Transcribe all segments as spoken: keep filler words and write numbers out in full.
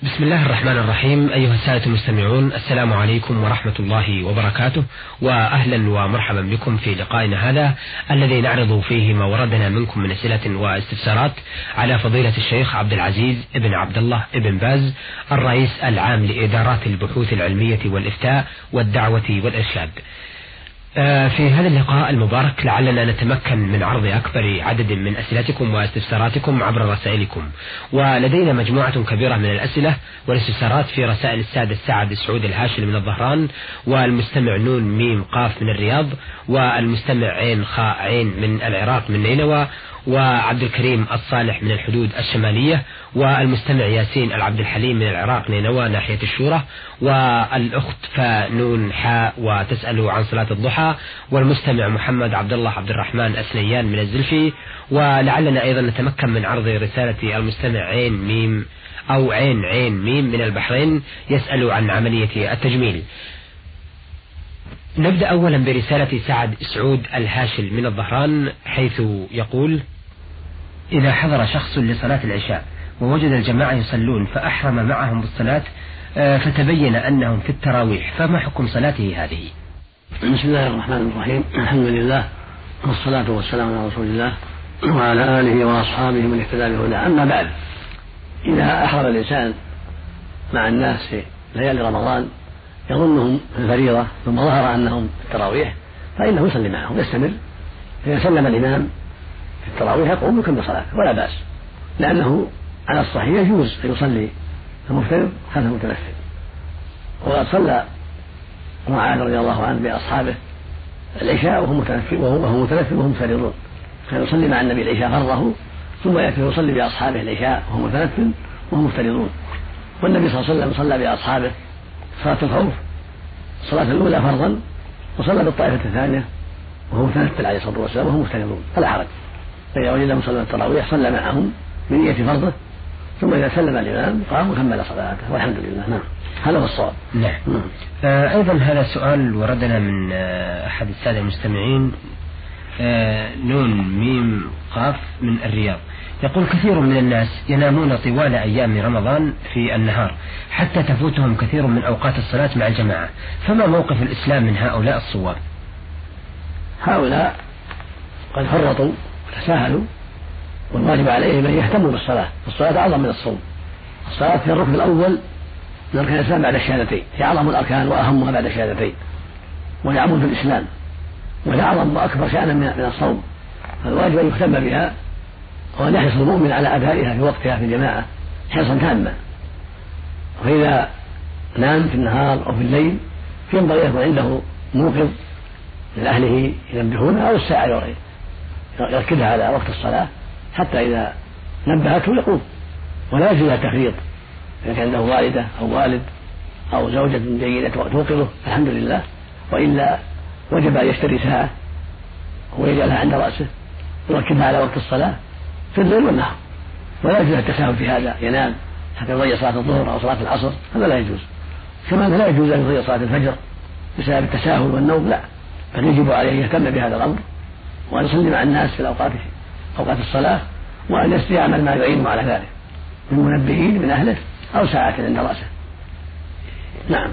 بسم الله الرحمن الرحيم. أيها السادة المستمعون، السلام عليكم ورحمة الله وبركاته، وأهلا ومرحبا بكم في لقائنا هذا الذي نعرض فيه ما وردنا منكم من أسئلة واستفسارات على فضيلة الشيخ عبد العزيز ابن عبد الله ابن باز، الرئيس العام لإدارات البحوث العلمية والإفتاء والدعوة والإرشاد. في هذا اللقاء المبارك لعلنا نتمكن من عرض أكبر عدد من أسئلتكم واستفساراتكم عبر رسائلكم، ولدينا مجموعة كبيرة من الأسئلة والاستفسارات في رسائل السادة السعد سعود الهاشم من الظهران، والمستمع نون ميم قاف من الرياض، والمستمع عين خاء عين من العراق من نينوى، وعبد الكريم الصالح من الحدود الشمالية، والمستمع ياسين العبد الحليم من العراق نينوى ناحية الشورى، والأخت فنون حاء وتسأل عن صلاة الضحى، والمستمع محمد عبد الله عبد الرحمن أسنيان من الزلفي. ولعلنا أيضا نتمكن من عرض رسالة المستمع عين ميم أو عين عين ميم من البحرين يسأل عن عملية التجميل. نبدأ أولا برسالة سعد سعود الهاشل من الظهران، حيث يقول: إذا حضر شخص لصلاة العشاء ووجد الجماعة يصلون فأحرم معهم بالصلاة فتبين أنهم في التراويح، فما حكم صلاته هذه؟ بسم الله الرحمن الرحيم. الحمد لله والصلاة والسلام على رسول الله وعلى آله وأصحابه من اهتدى بهداه. أما بعد، إذا أحرم الإنسان مع الناس في ليالي رمضان يظنهم في الفريضة ثم ظهر أنهم في التراويح فإنه يصلي معهم يستمر، فإذا سلم الإمام في التراويح يقوم يكمل صلاته ولا بأس، لأنه على الصحيح يجوز أن يصلي المفترض خلف المتنفل. وقد صلى معاذ رضي الله عنه بأصحابه العشاء وهم متنفل وهو متنفل وهم مفترضون، كان يصلي مع النبي العشاء فرضه ثم يأتي يصلي بأصحابه العشاء وهم متنفل وهم مفترضون. والنبي صلى الله عليه وسلم صلى بأصحابه صلاة الخوف الصلاة الأولى فرضا وصلى بالطائفة الثانية وهو متنفل عليه الصلاة والسلام وهم مفترضون، فلا حرج. فإذا وجدهم صلى التراويح صلى معهم بنية فرضه، ثم إذا سلم الإمام قام وكمل صلاته والحمد لله. نعم، هذا هو الصواب. نعم. آه أيضا هذا سؤال وردنا من آه أحد السادة المستمعين، آه نون ميم قاف من الرياض، يقول: كثير من الناس ينامون طوال أيام رمضان في النهار حتى تفوتهم كثير من أوقات الصلاة مع الجماعة، فما موقف الإسلام من هؤلاء الصواب؟ هؤلاء قد فرطوا وتساهلوا، والواجب عليهم أن يهتموا بالصلاة، الصلاة أعظم من الصوم. الصلاة في الركن الأول من أركان الإسلام بعد الشهادتين، هي أعظم الأركان وأهمها بعد الشهادتين، وهي عمود الإسلام، وهي أعظم وأكبر شأنا من الصوم، فالواجب أن يهتم بها وأن يحرص المؤمن على أدائها في وقتها في الجماعة حرصا تاما. وإذا نام في النهار أو في الليل فينبغي يكون عنده موقظ من أهله ينبهونه أو الساعة يركزها على وقت الصلاة حتى إذا نبهته يقوم، ولا يجوز التفريط. إذا كان عنده والدة أو والد أو زوجة جيدة توقظه الحمد لله، وإلا وجب أن يشتري ساعة ويجعلها عند رأسه يركبها على وقت الصلاة في الليل والنهار، ولا يجوز التساهل في هذا، ينام حتى يضيع صلاة الظهر أو صلاة العصر، هذا لا يجوز. كما لا يجوز أن يضيع صلاة الفجر بسبب التساهل والنوم، لا، بل يجب عليه أن يهتم بهذا الأمر وأن يصلي مع الناس في الأوقات أوقات الصلاة، وأن يستعمل ما يعينه على ذلك من منبهين من أهله أو ساعة عند رأسه. نعم.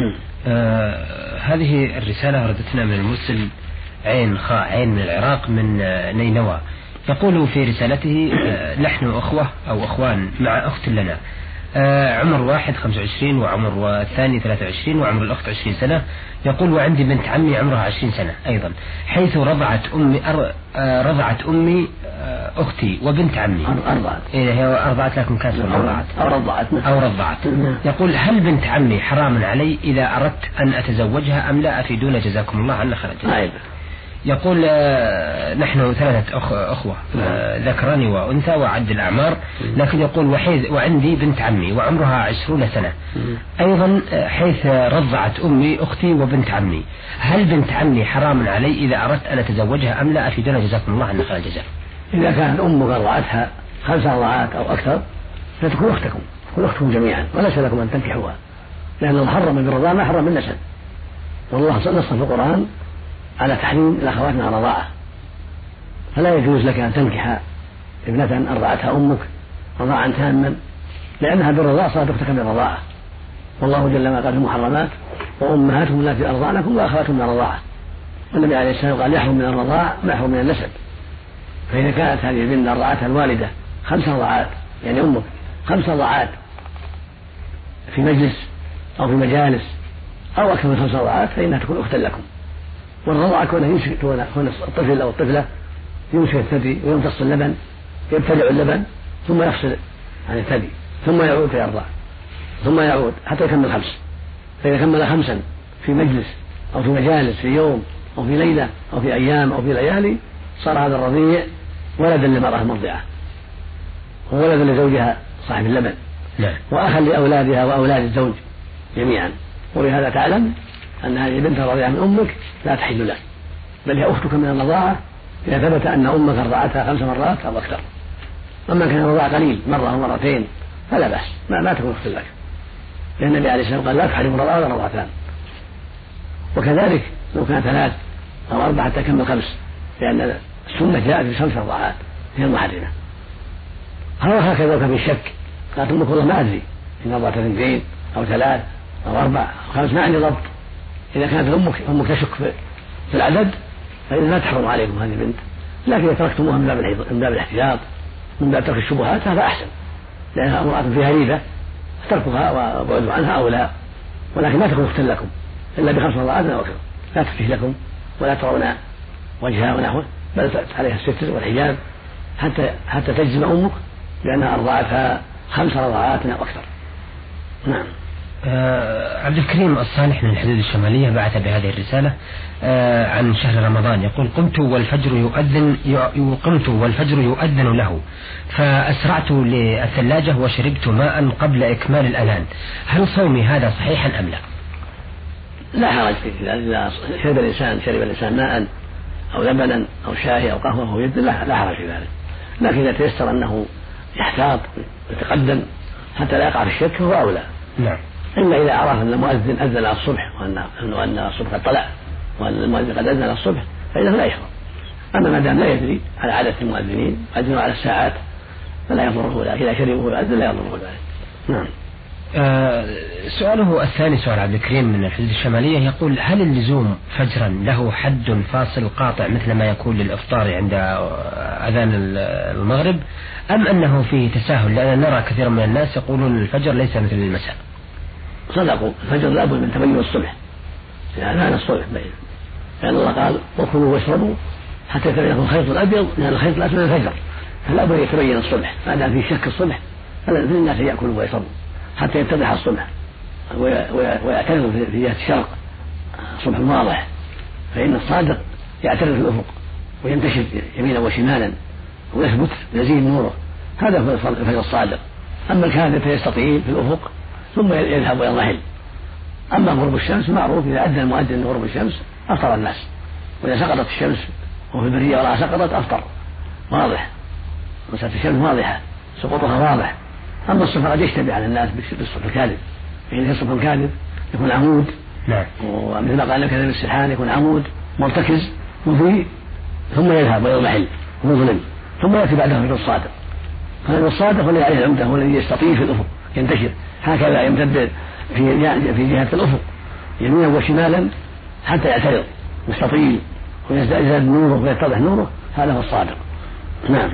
آه هذه الرسالة وردتنا من المرسل عين خاء عين من العراق من نينوى، يقول في رسالته: آه نحن أخوة أو أخوان مع أخت لنا، آه عمر واحد خمسة وعشرين وعمر الثاني ثلاثة وعشرين وعمر الأخت عشرين سنة. يقول: وعندي بنت عمي عمرها عشرين سنة أيضا، حيث رضعت أمي أر... آه رضعت أمي آه أختي وبنت عمي. أرضعت. إيه هي أرضعت لكن كانت رضعت أو رضعت أو رضعت. يقول: هل بنت عمي حرام علي إذا أردت أن أتزوجها أم لا؟ أفيدونا جزاكم الله عنا خيرا. يقول: آه نحن ثلاثة أخ... أخوة آه ذكران وأنثى وعد الأعمار، لكن يقول وحيد وعندي بنت عمي وعمرها عشرون سنة أيضا، حيث رضعت أمي أختي وبنت عمي، هل بنت عمي حرام علي إذا أردت أن أتزوجها أم لا؟ أفيدونا جزاكم الله عنا خير الجزاء. إذا كانت أمك رضعتها خمس رضعات أو أكثر فتكون أختكم، تكون أختكم جميعا، وليس لكم أن تنكحوها، لأن الله حرم بالرضاعة ما حرم بالنسب، والله نص في القرآن على تحريم الأخوات مع رضاعة، فلا يجوز لك أن تنكح ابنة أرضعتها أمك رضاعا تاما لأنها بالرضاعة صارت أختك بالرضاعة، والله جل وعلا قال في المحرمات وأمهاتهم التي أرضعنكم وأخواتهم من الرضاعة، والنبي عليه السلام قال يحرم من الرضاعة ما يحرم من النسب. فإذا كانت هذه البنت رضعتها الوالدة خمس رضعات يعني أمك خمس رضعات في مجلس أو في مجالس أو أكثر من خمس رضعات فإنها تكون أختا لكم. والرضعة كونه يمسك كون الطفل أو الطفلة يمسك الثدي ويمتص اللبن يبتلع اللبن ثم يفصل عن الثدي ثم يعود فيرضع ثم يعود حتى يكمل خمس. فإذا كمل خمسا في مجلس أو في مجالس في يوم أو في ليلة أو في أيام أو في ليالي صار هذا الرضيع ولدا للمرأة المرضعة وولدا لزوجها صاحب اللبن وأخا لأولادها وأولاد الزوج جميعا. ولهذا تعلم أن هذه البنت الرضيعة من أمك لا تحل لك، بل هي أختك من الرضاعة إذا ثبت أن أمك رضعتها خمس مرات أو أكثر. أما كان الرضاعة قليل مرة أو مرتين فلا بأس، ما, ما تكون أخت لك، لأن النبي عليه السلام قال لا تحرم الرضاعة ولا رضعتان. وكذلك لو كان ثلاث أو أربع حتى كمل خمس، لأن السنة جاءت في خمس رضعات هي المحرمة. هكذا لو كان في شك قالت أمك والله ما أدري إن رضعت اثنتين أو ثلاث أو أربع أو خمس ما عندي ضبط. إذا كانت أمك أمك تشك في العدد فإذا لا تحرم عليكم هذه البنت، لكن إذا تركتموها من باب من باب الاحتياط من باب ترك الشبهات هذا أحسن، لأنها امرأة فيها ريبة تركها وبعد عنها أولى، ولكن لا تكون أختا لكم إلا بخمس رضعات أو أكثر، لا تفتح لكم ولا ترون وجهها ونحوه، بل عليها الستر والحجاب حتى حتى تجزم أمك لأنها أرضعتها خمس رضعات أو أكثر. نعم. آه عبد الكريم الصالح من الحدود الشمالية بعث بهذه الرسالة آه عن شهر رمضان، يقول قمت والفجر يؤذن قمت والفجر يؤذن له فأسرعت للثلاجة وشربت ماء قبل إكمال الأذان، هل صومي هذا صحيحا أم لا؟ لا حرج فيه، إذا شرب الإنسان شرب الإنسان ماء أو لبنا أو شاي أو قهوة أو يد لا حرج في ذلك، لكن إذا تيسر أنه يحتاط ويتقدم حتى لا يقع في الشك فهو أولى. نعم. إلا إذا عرف أن المؤذن أذن الصبح وأن أن الصبح قد طلع وأن المؤذن قد أذن الصبح فإنه لا يشرب. أما ما دام لا يدري على عادة المؤذنين أذنوا على الساعات فلا يضره ذلك، إذا شربه وأذن لا يضره ذلك. نعم. آه سؤاله الثاني سؤال عبد الكريم من الحدود الشمالية، يقول هل اللزوم فجرا له حد فاصل قاطع مثل ما يكون للإفطار عند أذان المغرب أم أنه فيه تساهل؟ لأن نرى كثيرا من الناس يقولون الفجر ليس مثل المساء. صدقوا، الفجر لابد من تبين الصبح، يعني أذان الصبح بين، لأن الله قال وكلوا واشربوا حتى يتبين الخيط الأبيض من الخيط الأسود من الفجر، فلا بد يتبين الصبح، ما دام في شك الصبح فالناس يأكلوا ويشربوا حتى يتضح الصبح ويعترض في جهة الشرق صبح واضح، فإن الصادق يعترض في الأفق وينتشر يمينا وشمالا ويثبت يزيد نوره، هذا هو الفجر الصادق. أما الكاذب فيستطيل في الأفق ثم يذهب ويضمحل. أما غروب الشمس معروف، إذا أذن المؤذن غروب الشمس أفطر الناس، وإذا سقطت الشمس وفي البرية ولا سقطت أفطر، واضح، مسألة الشمس واضحة سقوطها واضح. أما الصبح قد يشتبه على الناس بالصبح الكاذب، فإن الصبح الكاذب يكون عمود، نعم، ومثل ما قال كذب السرحان يكون عمود مرتكز مضيء ثم يذهب ويضمحل مظلم، ثم يأتي بعده الفجر الصادق. فالفجر الصادق هو الذي عليه العمدة، هو الذي يستطيل في الأفق ينتشر هكذا يمتد في في جهة الأفق يمينا وشمالا حتى يعترض يستطيل ويزداد نوره ويتضح نوره، هذا هو الصادق. نعم.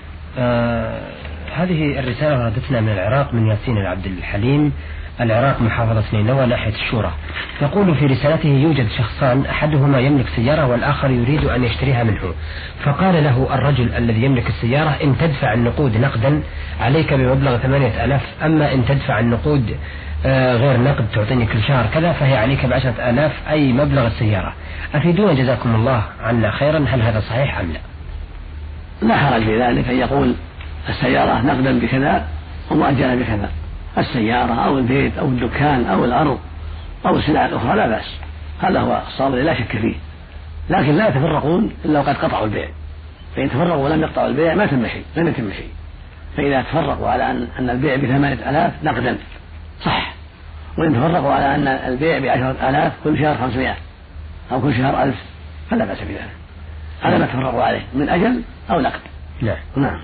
آه هذه الرسالة وردتنا من العراق من ياسين العبد الحليم، العراق محافظة نينوى ناحية الشورى. يقول في رسالته يوجد شخصان أحدهما يملك سيارة والآخر يريد أن يشتريها منه، فقال له الرجل الذي يملك السيارة إن تدفع النقود نقدا عليك بمبلغ ثمانية آلاف، أما إن تدفع النقود غير نقد تعطيني كل شهر كذا فهي عليك بعشرة آلاف أي مبلغ السيارة. أفيدونا جزاكم الله عنا خيرا، هل هذا صحيح أم لا؟ لا حرج في ذلك أن يقول السيارة نقدا بكذا ومؤجلا بكذا، السيارة أو البيت أو الدكان أو الأرض أو السلع الأخرى لا بأس، هذا هو الصواب لا شك فيه، لكن لا يتفرقون إلا وقد قطعوا البيع، فإن تفرقوا ولم يقطعوا البيع ما تم شيء، لم يتم شيء. فإذا تفرقوا على أن أن البيع بثمانية آلاف نقدا صح، وإن تفرقوا على أن البيع بعشرة آلاف كل شهر خمسمائة أو كل شهر ألف فلا بأس بذلك، هذا ما تفرقوا عليه من أجل أو نقد. لا. نعم.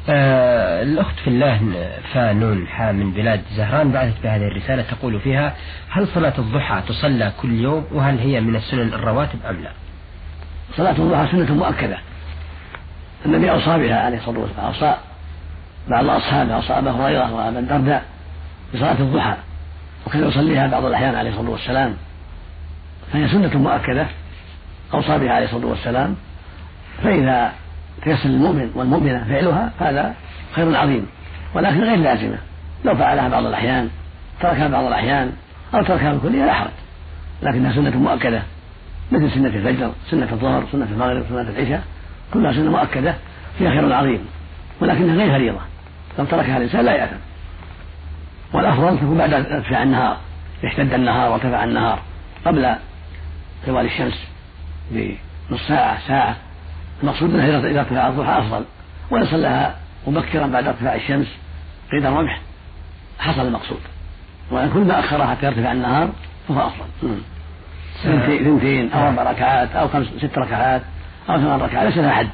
آه الأخت في الله فانون حا من بلاد زهران بعثت بهذه الرسالة تقول فيها: هل صلاة الضحى تصلى كل يوم، وهل هي من السنن الرواتب أم لا؟ صلاة الضحى سنة مؤكدة، النبي أوصى بها عليه الصلاة والسلام، أوصى بعض أصحابه، أوصى أبا هريرة وأبا الدرداء بصلاة الضحى، وكان يصليها بعض الأحيان عليه الصلاة والسلام، فهي سنة مؤكدة أوصى بها عليه الصلاة والسلام، فإذا تيسر المؤمن والمؤمنة فعلها هذا خير عظيم، ولكن غير لازمة، لو فعلها بعض الأحيان تركها بعض الأحيان أو تركها بالكلية لا حرج، لكنها سنة مؤكدة مثل سنة الفجر، سنة الظهر، سنة المغرب، سنة العشاء، كلها سنة مؤكدة فيها خير عظيم، ولكنها غير فريضة، لو تركها الإنسان لا يأثم. والأفضل تكون بعد ارتفاع النهار، يشتد النهار وارتفع النهار قبل زوال الشمس بنص ساعة ساعة، المقصود منها إذا ارتفع الضحى أفضل، وإن صلىها مبكرا بعد ارتفاع الشمس قيد الرمح حصل المقصود، وإن كل ما أخرها حتى يرتفع النهار فهو أفضل، اثنتين أو أربع ركعات أو خمس ست ركعات أو ثمان ركعات ليس لها حد،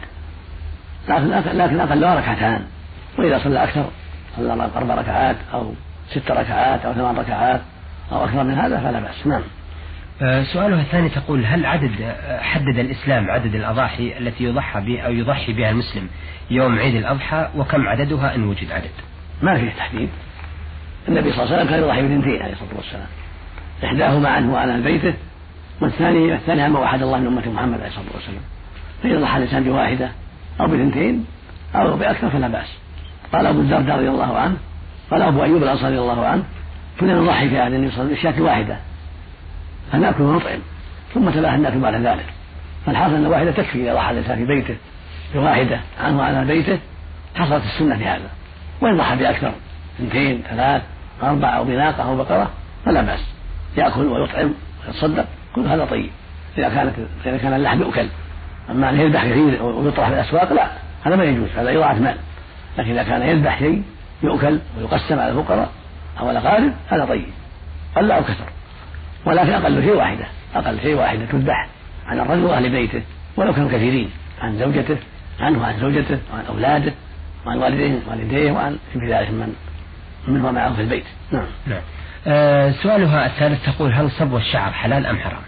لكن أقلها ركعتان، وإذا صلى أكثر صلى أربع ركعات أو ست ركعات أو ثمان ركعات أو أكثر من هذا فلا بأس. نعم. سؤالها الثاني تقول: هل عدد حدد الإسلام عدد الأضاحي التي يضحى بها أو يضحي بها المسلم يوم عيد الأضحى، وكم عددها إن وجد عدد؟ ما فيه تحديد، النبي صلى الله عليه وسلم كان يضحي باثنتين عليه الصلاة والسلام، إحداهما عنه وعن بيته، والثاني الثاني عما وحد الله من أمة محمد عليه الصلاة والسلام، فإذا ضحى الإنسان بواحدة أو باثنتين أو بأكثر فلا بأس. قال أبو الدرداء رضي الله عنه، قال أبو أيوب الأنصاري رضي الله عنه: كنا نضحي في عهد النبي صلى الله عليه وسلم بشاة واحدة فنأكل ونطعم ثم تباهى الناس بعد ذلك، فالحاصل أن واحدة تكفي إذا ضحى الإنسان في بيته بواحدة عنه وعن بيته حصلت السنة في هذا، وإن ضحى بأكثر اثنتين ثلاث أربع أو بناقة أو بقرة فلا بأس، يأكل ويطعم ويتصدق، كل هذا طيب إذا كانت إذا كان اللحم يؤكل. أما أن يذبح كثير ويطرح في الأسواق لا، هذا ما يجوز، هذا إضاعة مال، لكن إذا كان يذبح شيء يؤكل ويقسم على الفقراء أو الأقارب هذا طيب، قل أو كثر، ولكن أقل شيء واحدة، أقل شيء واحدة تذبح عن الرجل وأهل بيته ولو كانوا كثيرين، عن زوجته عنه وعن زوجته وعن أولاده وعن والديه والديه وعن في ذلك من من هو معه في البيت. نعم. نعم. أه سؤالها الثالث تقول: هل صبغ الشعر حلال أم حرام؟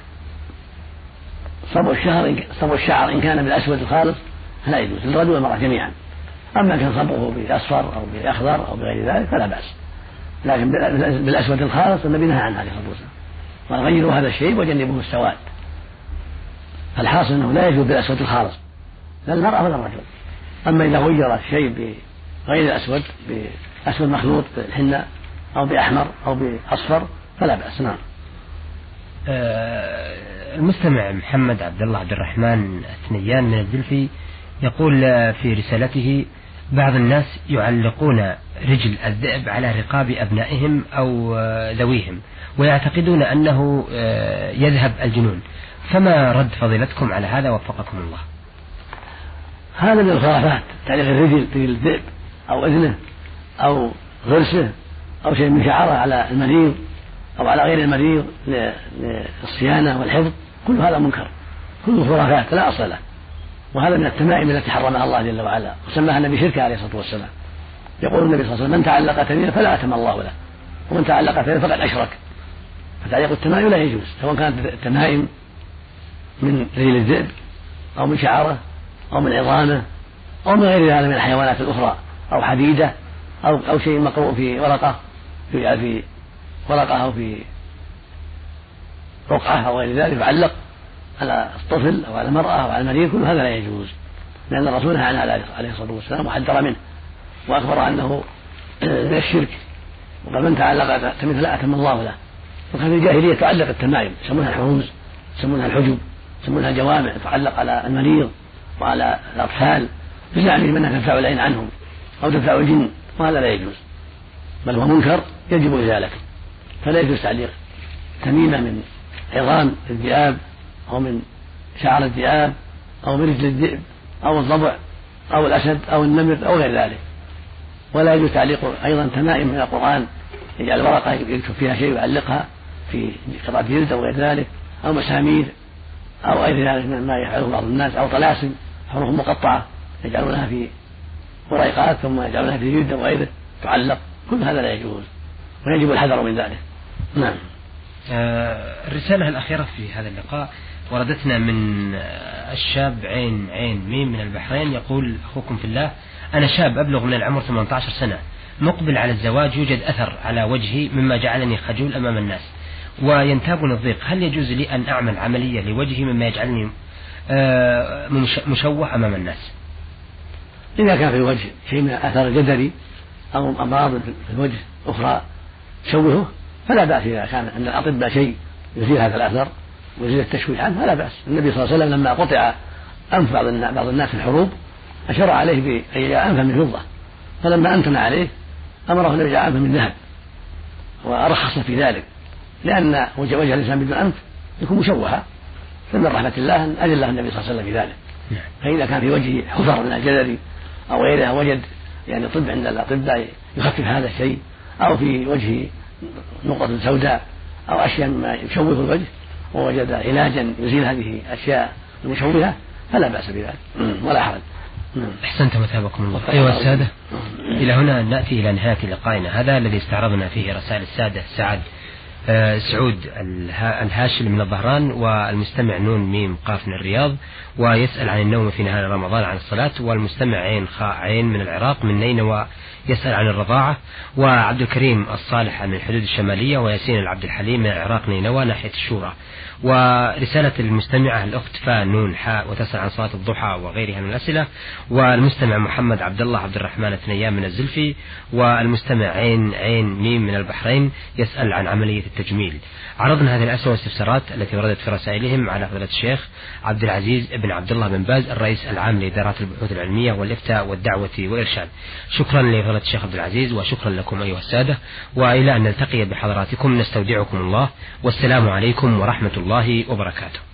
صبغ الشعر صبغ الشعر إن كان بالأسود الخالص فلا يجوز للرجل والمرأة جميعا، أما كان صبغه بأصفر أو بأخضر أو بغير ذلك فلا بأس، لكن بالأسود الخالص النبي نهى عنه عليه الصلاة والسلام، وغيروا هذا الشيء وجنبوه السواد، فالحاصل أنه لا يجوز بالأسود الخالص لا المرأة ولا الرجل. أما إذا غير الشيء بغير الأسود بأسود مخلوط بالحنة أو بأحمر أو بأصفر فلا بأس. نعم. آه المستمع محمد عبد الله عبد الرحمن الثنيان من الزلفي يقول في رسالته: بعض الناس يعلقون رجل الذئب على رقاب أبنائهم أو ذويهم ويعتقدون أنه يذهب الجنون، فما رد فضيلتكم على هذا وفقكم الله؟ هذا من الخرافات، تعليق الرجل رجل الذئب أو إذنه أو غرسه أو شيء من شعره على المريض أو على غير المريض للصيانة والحفظ، كل هذا منكر، كله خرافات لا أصل له، وهذا من التمائم التي حرمها الله جل وعلا وسماها النبي شركا عليه الصلاة والسلام. يقول النبي صلى الله عليه وسلم: من تعلق تميما فلا أتم الله له، ومن تعلق تميما فقد أشرك. فتعليق التمائم لا يجوز، سواء كانت التمائم من رجل الذئب أو من شعره أو من عظامه أو من غير هذا من الحيوانات الأخرى أو حديدة أو أو شيء مقروء في ورقة في في ورقة أو في رقعة أو غير ذلك يعلق على الطفل أو على المرأة أو على المريض، كل هذا لا يجوز، لأن الرسول نهى عنه عليه الصلاة والسلام وحذر منه وأخبر أنه من الشرك، وقال: من تعلق تمثل لا أتم الله له. وكان في الجاهلية تعلق التمائم، يسمونها الحروز، يسمونها الحجب، يسمونها الجوامع، تعلق على المريض وعلى الأطفال بزعمهم أنها تدفع العين عنهم أو تدفع الجن، وهذا لا يجوز، بل هو منكر يجب إزالته. فلا يجوز تعليق تميمة من عظام الذئاب أو من شعر الذئاب أو من رجل الذئب أو الضبع أو الأسد أو النمر أو غير ذلك. ولا يجوز تعليق أيضا تمائم من القرآن، يجعل ورقة يكتب فيها شيء ويعلقها في قطعة جلد أو غير ذلك، أو مسامير أو غير ذلك مما يفعله بعض الناس، أو طلاسم حروف مقطعة يجعلونها في وريقات ثم يجعلونها في جلد وغيره تعلق، كل هذا لا يجوز ويجب الحذر من ذلك. نعم. آه الرسالة الأخيرة في هذا اللقاء وردتنا من الشاب عين عين ميم من البحرين، يقول: أخوكم في الله، أنا شاب أبلغ من العمر ثمانية عشر سنة، مقبل على الزواج، يوجد أثر على وجهي مما جعلني خجول أمام الناس وينتابني الضيق، هل يجوز لي أن أعمل عملية لوجهي مما يجعلني مشوه أمام الناس؟ إذا كان في الوجه شيء من أثر جدري أو أمراض في الوجه أخرى تشوهه فلا بأس، إذا كان عند الأطباء شيء يزيل هذا الأثر ويزيل التشويه عنه فلا بأس. النبي صلى الله عليه وسلم لما قطع أنف بعض الناس في الحروب أشار عليه بأن يجعل أنفا من فضة، فلما أنتن عليه أمره أن يجعل أنفا من ذهب ورخص في ذلك، لأن وجه الإنسان بدون أنف يكون مشوها، فمن رحمة الله أن أجل الله النبي صلى الله عليه وسلم في ذلك. فإذا كان في وجهه حفر من الجدري أو غيرها وجد يعني طب عند الأطباء يخفف هذا الشيء، أو في وجهه نقطة سوداء أو أشياء ما يشوه الوجه ووجد علاجا يزيل هذه الأشياء المشوهة فلا بأس بذلك ولا حرج. أحسنت مثابكم الله. أيها السادة، إلى هنا نأتي إلى نهاية لقائنا هذا الذي استعرضنا فيه رسائل السادة سعد سعود الهاشم من الظهران، والمستمع نون ميم قاف من الرياض، ويسأل عن النوم في نهار رمضان عن الصلاة، والمستمع عين خاء عين من العراق من نينوى يسأل عن الرضاعة، وعبد الكريم الصالح عن الحدود الشمالية، وياسين العبد الحليم من العراق نينوى ناحية الشورى. ورسالة المستمعة الأخت فا نون حاء وتسأل عن صلاة الضحى وغيرها من الأسئلة، والمستمع محمد عبد الله عبد الرحمن ثنيان من الزلفي، والمستمع عين عين ميم من البحرين يسأل عن عملية التجميل. عرضنا هذه الأسئلة والاستفسارات التي وردت في رسائلهم على فضيلة الشيخ عبد العزيز بن عبد الله بن باز الرئيس العام لإدارات البحوث العلمية والإفتاء والدعوة والإرشاد. شكرا لفضيلة الشيخ عبد العزيز وشكرا لكم أيها السادة، وإلى أن نلتقي بحضراتكم نستودعكم الله، والسلام عليكم ورحمة الله وبركاته.